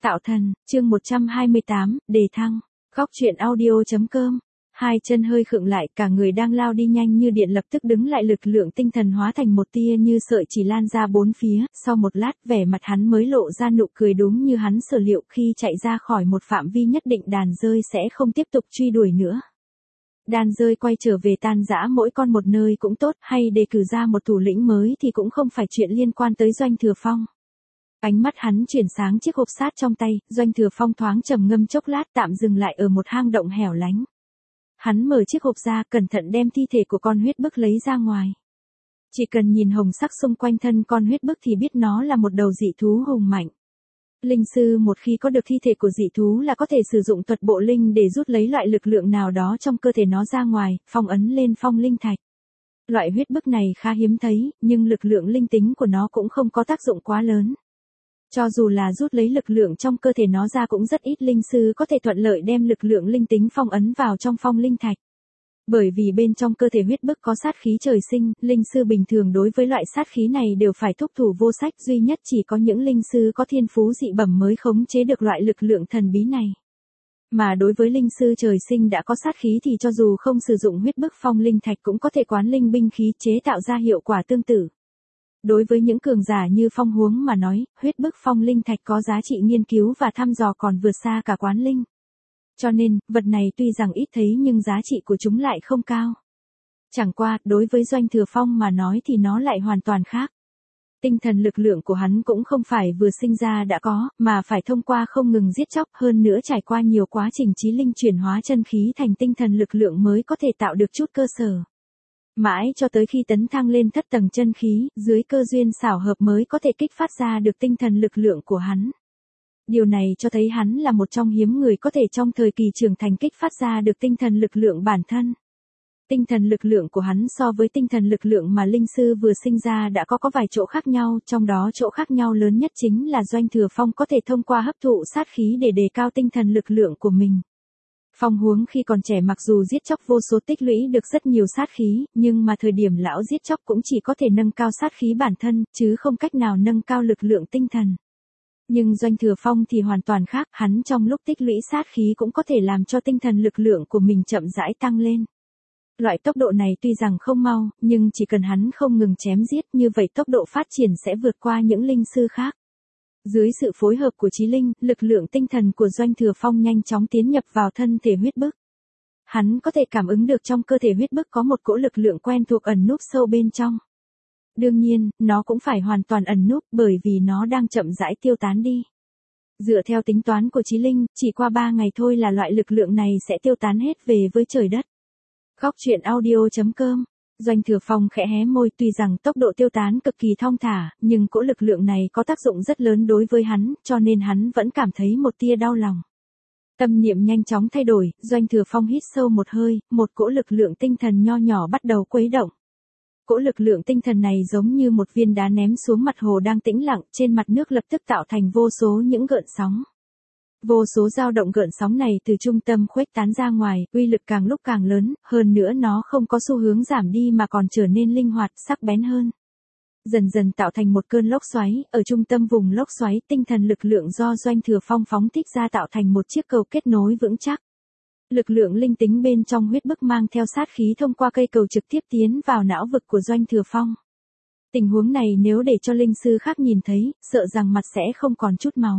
Tạo thần, chương 128, đề thăng. Góc truyện audio.com. Hai chân hơi khựng lại, cả người đang lao đi nhanh như điện lập tức đứng lại, lực lượng tinh thần hóa thành một tia như sợi chỉ lan ra bốn phía, sau một lát vẻ mặt hắn mới lộ ra nụ cười, đúng như hắn sở liệu, khi chạy ra khỏi một phạm vi nhất định đàn dơi sẽ không tiếp tục truy đuổi nữa. Đàn dơi quay trở về tan rã mỗi con một nơi cũng tốt, hay đề cử ra một thủ lĩnh mới thì cũng không phải chuyện liên quan tới Doanh Thừa Phong. Ánh mắt hắn chuyển sáng chiếc hộp sát trong tay, Doanh Thừa Phong thoáng trầm ngâm chốc lát, tạm dừng lại ở một hang động hẻo lánh. Hắn mở chiếc hộp ra, cẩn thận đem thi thể của con huyết bức lấy ra ngoài. Chỉ cần nhìn hồng sắc xung quanh thân con huyết bức thì biết nó là một đầu dị thú hùng mạnh. Linh sư một khi có được thi thể của dị thú là có thể sử dụng thuật bộ linh để rút lấy loại lực lượng nào đó trong cơ thể nó ra ngoài, phong ấn lên phong linh thạch. Loại huyết bức này khá hiếm thấy, nhưng lực lượng linh tính của nó cũng không có tác dụng quá lớn. Cho dù là rút lấy lực lượng trong cơ thể nó ra cũng rất ít linh sư có thể thuận lợi đem lực lượng linh tính phong ấn vào trong phong linh thạch. Bởi vì bên trong cơ thể huyết bức có sát khí trời sinh, linh sư bình thường đối với loại sát khí này đều phải thúc thủ vô sách, duy nhất chỉ có những linh sư có thiên phú dị bẩm mới khống chế được loại lực lượng thần bí này. Mà đối với linh sư trời sinh đã có sát khí thì cho dù không sử dụng huyết bức phong linh thạch cũng có thể quán linh binh khí chế tạo ra hiệu quả tương tự. Đối với những cường giả như Phong Huống mà nói, huyết bức phong linh thạch có giá trị nghiên cứu và thăm dò còn vượt xa cả quán linh. Cho nên, vật này tuy rằng ít thấy nhưng giá trị của chúng lại không cao. Chẳng qua, đối với Doanh Thừa Phong mà nói thì nó lại hoàn toàn khác. Tinh thần lực lượng của hắn cũng không phải vừa sinh ra đã có, mà phải thông qua không ngừng giết chóc, hơn nữa trải qua nhiều quá trình chí linh chuyển hóa chân khí thành tinh thần lực lượng mới có thể tạo được chút cơ sở. Mãi cho tới khi tấn thăng lên thất tầng chân khí, dưới cơ duyên xảo hợp mới có thể kích phát ra được tinh thần lực lượng của hắn. Điều này cho thấy hắn là một trong hiếm người có thể trong thời kỳ trưởng thành kích phát ra được tinh thần lực lượng bản thân. Tinh thần lực lượng của hắn so với tinh thần lực lượng mà linh sư vừa sinh ra đã có vài chỗ khác nhau, trong đó chỗ khác nhau lớn nhất chính là Doanh Thừa Phong có thể thông qua hấp thụ sát khí để đề cao tinh thần lực lượng của mình. Phong Huống khi còn trẻ mặc dù giết chóc vô số tích lũy được rất nhiều sát khí, nhưng mà thời điểm lão giết chóc cũng chỉ có thể nâng cao sát khí bản thân, chứ không cách nào nâng cao lực lượng tinh thần. Nhưng Doanh Thừa Phong thì hoàn toàn khác, hắn trong lúc tích lũy sát khí cũng có thể làm cho tinh thần lực lượng của mình chậm rãi tăng lên. Loại tốc độ này tuy rằng không mau, nhưng chỉ cần hắn không ngừng chém giết như vậy tốc độ phát triển sẽ vượt qua những linh sư khác. Dưới sự phối hợp của chí linh, lực lượng tinh thần của Doanh Thừa Phong nhanh chóng tiến nhập vào thân thể huyết bức. Hắn có thể cảm ứng được trong cơ thể huyết bức có một cỗ lực lượng quen thuộc ẩn núp sâu bên trong. Đương nhiên, nó cũng phải hoàn toàn ẩn núp bởi vì nó đang chậm rãi tiêu tán đi. Dựa theo tính toán của chí linh, chỉ qua 3 ngày thôi là loại lực lượng này sẽ tiêu tán hết về với trời đất. Góc truyện audio.com. Doanh Thừa Phong khẽ hé môi, tuy rằng tốc độ tiêu tán cực kỳ thong thả, nhưng cỗ lực lượng này có tác dụng rất lớn đối với hắn, cho nên hắn vẫn cảm thấy một tia đau lòng. Tâm niệm nhanh chóng thay đổi, Doanh Thừa Phong hít sâu một hơi, một cỗ lực lượng tinh thần nho nhỏ bắt đầu quấy động. Cỗ lực lượng tinh thần này giống như một viên đá ném xuống mặt hồ đang tĩnh lặng, trên mặt nước lập tức tạo thành vô số những gợn sóng. Vô số dao động gợn sóng này từ trung tâm khuếch tán ra ngoài, uy lực càng lúc càng lớn, hơn nữa nó không có xu hướng giảm đi mà còn trở nên linh hoạt, sắc bén hơn. Dần dần tạo thành một cơn lốc xoáy, ở trung tâm vùng lốc xoáy, tinh thần lực lượng do Doanh Thừa Phong phóng thích ra tạo thành một chiếc cầu kết nối vững chắc. Lực lượng linh tính bên trong huyết bức mang theo sát khí thông qua cây cầu trực tiếp tiến vào não vực của Doanh Thừa Phong. Tình huống này nếu để cho linh sư khác nhìn thấy, sợ rằng mặt sẽ không còn chút máu.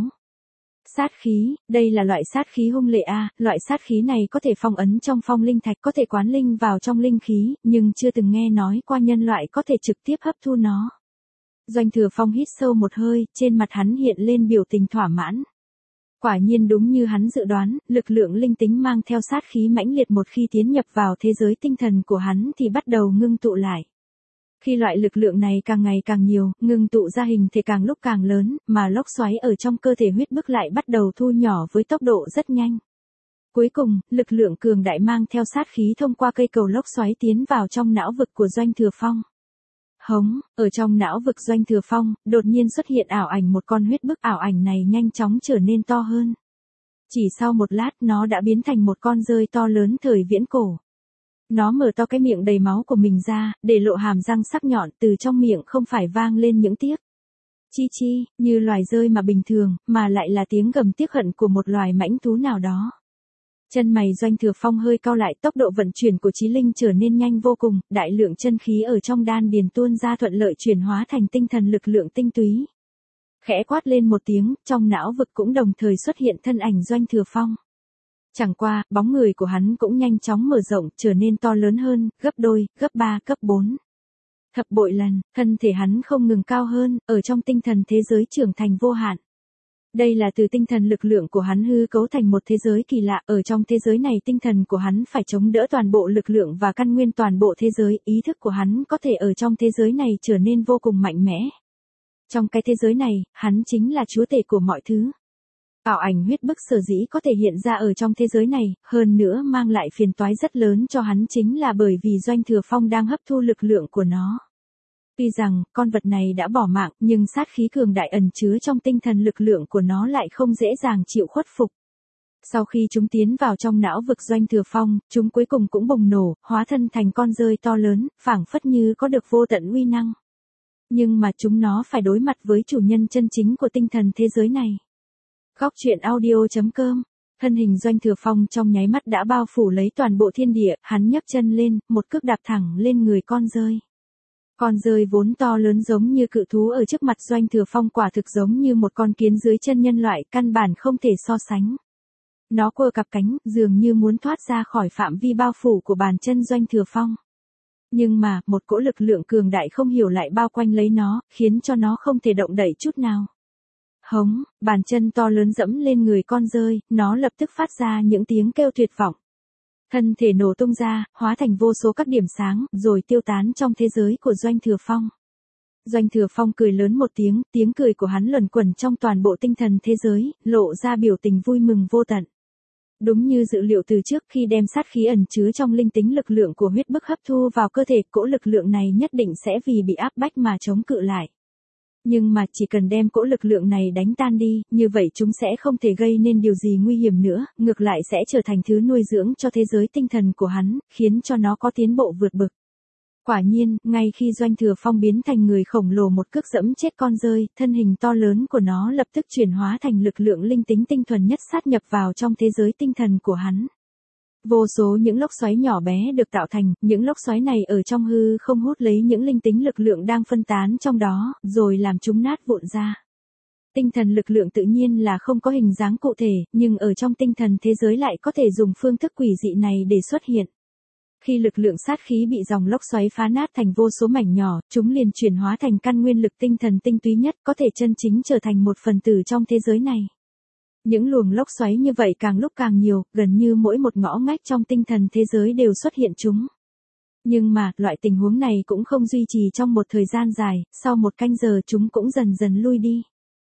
Sát khí, đây là loại sát khí hung lệ a, loại sát khí này có thể phong ấn trong phong linh thạch, có thể quán linh vào trong linh khí, nhưng chưa từng nghe nói qua nhân loại có thể trực tiếp hấp thu nó. Doanh Thừa Phong hít sâu một hơi, trên mặt hắn hiện lên biểu tình thỏa mãn. Quả nhiên đúng như hắn dự đoán, lực lượng linh tính mang theo sát khí mãnh liệt một khi tiến nhập vào thế giới tinh thần của hắn thì bắt đầu ngưng tụ lại. Khi loại lực lượng này càng ngày càng nhiều, ngưng tụ ra hình thể càng lúc càng lớn, mà lốc xoáy ở trong cơ thể huyết bức lại bắt đầu thu nhỏ với tốc độ rất nhanh. Cuối cùng, lực lượng cường đại mang theo sát khí thông qua cây cầu lốc xoáy tiến vào trong não vực của Doanh Thừa Phong. Hống, ở trong não vực Doanh Thừa Phong, đột nhiên xuất hiện ảo ảnh một con huyết bức, ảo ảnh này nhanh chóng trở nên to hơn. Chỉ sau một lát nó đã biến thành một con dơi to lớn thời viễn cổ. Nó mở to cái miệng đầy máu của mình ra, để lộ hàm răng sắc nhọn, từ trong miệng không phải vang lên những tiếc. Chi chi, như loài rơi mà bình thường, mà lại là tiếng gầm tiếc hận của một loài mãnh thú nào đó. Chân mày Doanh Thừa Phong hơi cau lại, tốc độ vận chuyển của Chí Linh trở nên nhanh vô cùng, đại lượng chân khí ở trong đan điền tuôn ra thuận lợi chuyển hóa thành tinh thần lực lượng tinh túy. Khẽ quát lên một tiếng, trong não vực cũng đồng thời xuất hiện thân ảnh Doanh Thừa Phong. Chẳng qua, bóng người của hắn cũng nhanh chóng mở rộng, trở nên to lớn hơn, gấp đôi, gấp 3, gấp 4. Thập bội lần, thân thể hắn không ngừng cao hơn, ở trong tinh thần thế giới trưởng thành vô hạn. Đây là từ tinh thần lực lượng của hắn hư cấu thành một thế giới kỳ lạ, ở trong thế giới này tinh thần của hắn phải chống đỡ toàn bộ lực lượng và căn nguyên toàn bộ thế giới, ý thức của hắn có thể ở trong thế giới này trở nên vô cùng mạnh mẽ. Trong cái thế giới này, hắn chính là chúa tể của mọi thứ. Ảo ảnh huyết bức sở dĩ có thể hiện ra ở trong thế giới này, hơn nữa mang lại phiền toái rất lớn cho hắn chính là bởi vì Doanh Thừa Phong đang hấp thu lực lượng của nó. Tuy rằng, con vật này đã bỏ mạng, nhưng sát khí cường đại ẩn chứa trong tinh thần lực lượng của nó lại không dễ dàng chịu khuất phục. Sau khi chúng tiến vào trong não vực Doanh Thừa Phong, chúng cuối cùng cũng bùng nổ, hóa thân thành con dơi to lớn, phảng phất như có được vô tận uy năng. Nhưng mà chúng nó phải đối mặt với chủ nhân chân chính của tinh thần thế giới này. Góc truyện audio.com. Thân hình Doanh Thừa Phong trong nháy mắt đã bao phủ lấy toàn bộ thiên địa, hắn nhấc chân lên, một cước đạp thẳng lên người con dơi. Con dơi vốn to lớn giống như cự thú ở trước mặt Doanh Thừa Phong quả thực giống như một con kiến dưới chân nhân loại, căn bản không thể so sánh. Nó quơ cặp cánh, dường như muốn thoát ra khỏi phạm vi bao phủ của bàn chân Doanh Thừa Phong. Nhưng mà, một cỗ lực lượng cường đại không hiểu lại bao quanh lấy nó, khiến cho nó không thể động đậy chút nào. Hống, bàn chân to lớn dẫm lên người con dơi, nó lập tức phát ra những tiếng kêu tuyệt vọng. Thân thể nổ tung ra, hóa thành vô số các điểm sáng, rồi tiêu tán trong thế giới của Doanh Thừa Phong. Doanh Thừa Phong cười lớn một tiếng, tiếng cười của hắn luẩn quẩn trong toàn bộ tinh thần thế giới, lộ ra biểu tình vui mừng vô tận. Đúng như dự liệu từ trước, khi đem sát khí ẩn chứa trong linh tính lực lượng của huyết bức hấp thu vào cơ thể, cỗ lực lượng này nhất định sẽ vì bị áp bách mà chống cự lại. Nhưng mà chỉ cần đem cỗ lực lượng này đánh tan đi, như vậy chúng sẽ không thể gây nên điều gì nguy hiểm nữa, ngược lại sẽ trở thành thứ nuôi dưỡng cho thế giới tinh thần của hắn, khiến cho nó có tiến bộ vượt bậc. Quả nhiên, ngay khi Doanh Thừa Phong biến thành người khổng lồ một cước dẫm chết con dơi, thân hình to lớn của nó lập tức chuyển hóa thành lực lượng linh tính tinh thuần nhất sát nhập vào trong thế giới tinh thần của hắn. Vô số những lốc xoáy nhỏ bé được tạo thành, những lốc xoáy này ở trong hư không hút lấy những linh tính lực lượng đang phân tán trong đó, rồi làm chúng nát vụn ra. Tinh thần lực lượng tự nhiên là không có hình dáng cụ thể, nhưng ở trong tinh thần thế giới lại có thể dùng phương thức quỷ dị này để xuất hiện. Khi lực lượng sát khí bị dòng lốc xoáy phá nát thành vô số mảnh nhỏ, chúng liền chuyển hóa thành căn nguyên lực tinh thần tinh túy nhất, có thể chân chính trở thành một phần tử trong thế giới này. Những luồng lốc xoáy như vậy càng lúc càng nhiều, gần như mỗi một ngõ ngách trong tinh thần thế giới đều xuất hiện chúng. Nhưng mà, loại tình huống này cũng không duy trì trong một thời gian dài, sau một canh giờ chúng cũng dần dần lui đi.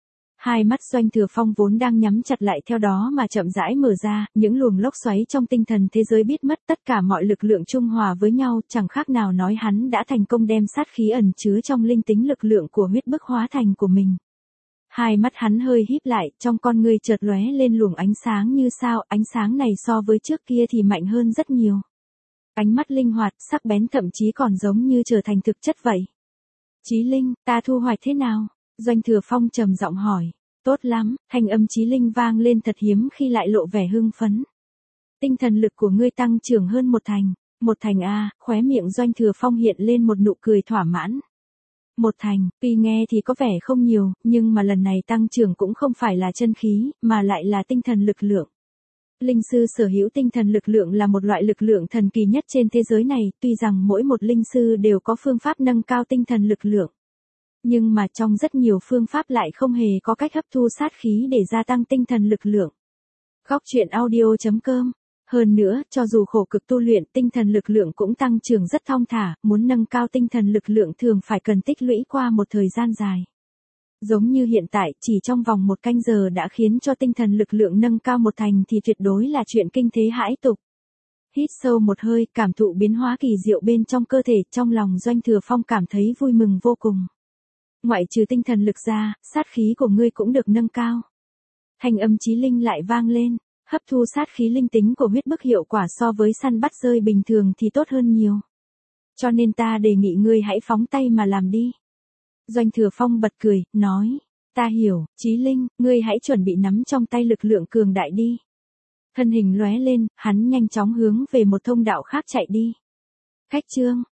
Hai mắt Doanh Thừa Phong vốn đang nhắm chặt lại theo đó mà chậm rãi mở ra, những luồng lốc xoáy trong tinh thần thế giới biết mất tất cả mọi lực lượng trung hòa với nhau, chẳng khác nào nói hắn đã thành công đem sát khí ẩn chứa trong linh tính lực lượng của huyết bức hóa thành của mình. Hai mắt hắn hơi híp lại, trong con ngươi chợt lóe lên luồng ánh sáng như sao, ánh sáng này so với trước kia thì mạnh hơn rất nhiều. Ánh mắt linh hoạt, sắc bén thậm chí còn giống như trở thành thực chất vậy. Chí Linh, ta thu hoạch thế nào? Doanh Thừa Phong trầm giọng hỏi. Tốt lắm, thanh âm Chí Linh vang lên thật hiếm khi lại lộ vẻ hưng phấn. Tinh thần lực của ngươi tăng trưởng hơn một thành. Một thành a, khóe miệng Doanh Thừa Phong hiện lên một nụ cười thỏa mãn. Một thành, tuy nghe thì có vẻ không nhiều, nhưng mà lần này tăng trưởng cũng không phải là chân khí, mà lại là tinh thần lực lượng. Linh sư sở hữu tinh thần lực lượng là một loại lực lượng thần kỳ nhất trên thế giới này, tuy rằng mỗi một linh sư đều có phương pháp nâng cao tinh thần lực lượng. Nhưng mà trong rất nhiều phương pháp lại không hề có cách hấp thu sát khí để gia tăng tinh thần lực lượng. Góc truyện audio.com. Hơn nữa, cho dù khổ cực tu luyện, tinh thần lực lượng cũng tăng trưởng rất thong thả, muốn nâng cao tinh thần lực lượng thường phải cần tích lũy qua một thời gian dài. Giống như hiện tại, chỉ trong vòng một canh giờ đã khiến cho tinh thần lực lượng nâng cao một thành thì tuyệt đối là chuyện kinh thế hãi tục. Hít sâu một hơi, cảm thụ biến hóa kỳ diệu bên trong cơ thể, trong lòng Doanh Thừa Phong cảm thấy vui mừng vô cùng. Ngoại trừ tinh thần lực ra, sát khí của ngươi cũng được nâng cao. Thanh âm Chí Linh lại vang lên. Hấp thu sát khí linh tính của huyết bức hiệu quả so với săn bắt rơi bình thường thì tốt hơn nhiều. Cho nên ta đề nghị ngươi hãy phóng tay mà làm đi. Doanh Thừa Phong bật cười, nói, Ta hiểu, Chí Linh, ngươi hãy chuẩn bị nắm trong tay lực lượng cường đại đi. Thân hình lóe lên, hắn nhanh chóng hướng về một thông đạo khác chạy đi. Khách trương,